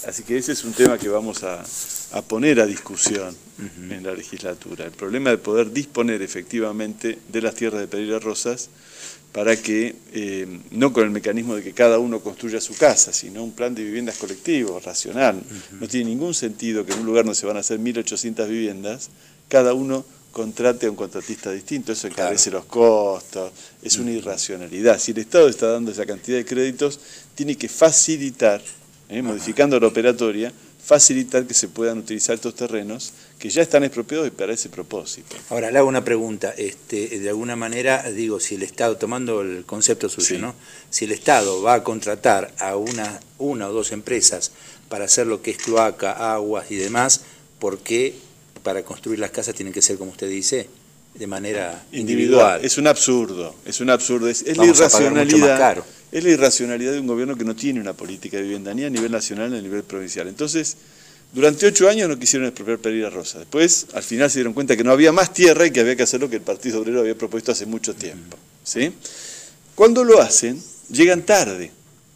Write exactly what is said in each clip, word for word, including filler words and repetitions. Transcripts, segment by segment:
Así que ese es un tema que vamos a, a poner a discusión uh-huh. en la legislatura. El problema de poder disponer efectivamente de las tierras de Pereira Rosas para que, eh, no con el mecanismo de que cada uno construya su casa, sino un plan de viviendas colectivo, racional. Uh-huh. No tiene ningún sentido que en un lugar donde se van a hacer mil ochocientas viviendas, cada uno contrate a un contratista distinto, eso encarece claro. los costos, es una irracionalidad. Si el Estado está dando esa cantidad de créditos, tiene que facilitar, eh, modificando la operatoria, facilitar que se puedan utilizar estos terrenos que ya están expropiados y para ese propósito. Ahora, le hago una pregunta, este, de alguna manera, digo, si el Estado, tomando el concepto suyo, sí. ¿no? Si el Estado va a contratar a una, una o dos empresas para hacer lo que es cloaca, aguas y demás, ¿por qué para construir las casas tienen que ser, como usted dice, de manera individual? individual. Es un absurdo, es un absurdo, es, es la irracionalidad, es la irracionalidad de un gobierno que no tiene una política de vivienda ni a nivel nacional ni a nivel provincial. Entonces, durante ocho años no quisieron expropiar Pereira Rosa. Después, al final se dieron cuenta que no había más tierra y que había que hacer lo que el Partido Obrero había propuesto hace mucho tiempo. ¿Sí? Cuando lo hacen, llegan tarde.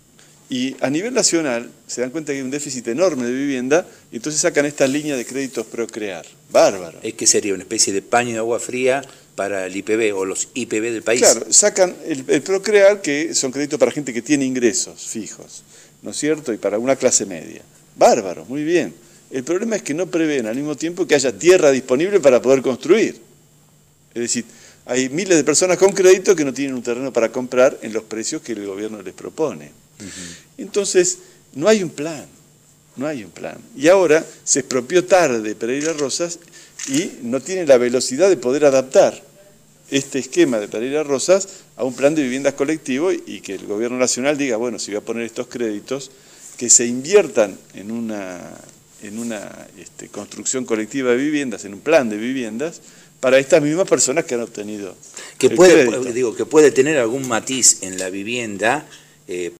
Y a nivel nacional se dan cuenta que hay un déficit enorme de vivienda y entonces sacan estas líneas de créditos Procrear. Bárbaro. Es que sería una especie de paño de agua fría para el I P B o los I P B del país. Claro, sacan el, el Procrear, que son créditos para gente que tiene ingresos fijos, ¿no es cierto? Y para una clase media. Bárbaro, muy bien. El problema es que no prevén al mismo tiempo que haya tierra disponible para poder construir. Es decir, hay miles de personas con crédito que no tienen un terreno para comprar en los precios que el gobierno les propone. Uh-huh. Entonces, no hay un plan, no hay un plan. Y ahora se expropió tarde Pereira Rosas y no tiene la velocidad de poder adaptar este esquema de Pereira Rosas a un plan de viviendas colectivo y que el gobierno nacional diga, bueno, si voy a poner estos créditos, que se inviertan en una, en una este, construcción colectiva de viviendas, en un plan de viviendas, para estas mismas personas que han obtenido que puede, digo, que puede tener algún matiz en la vivienda, eh,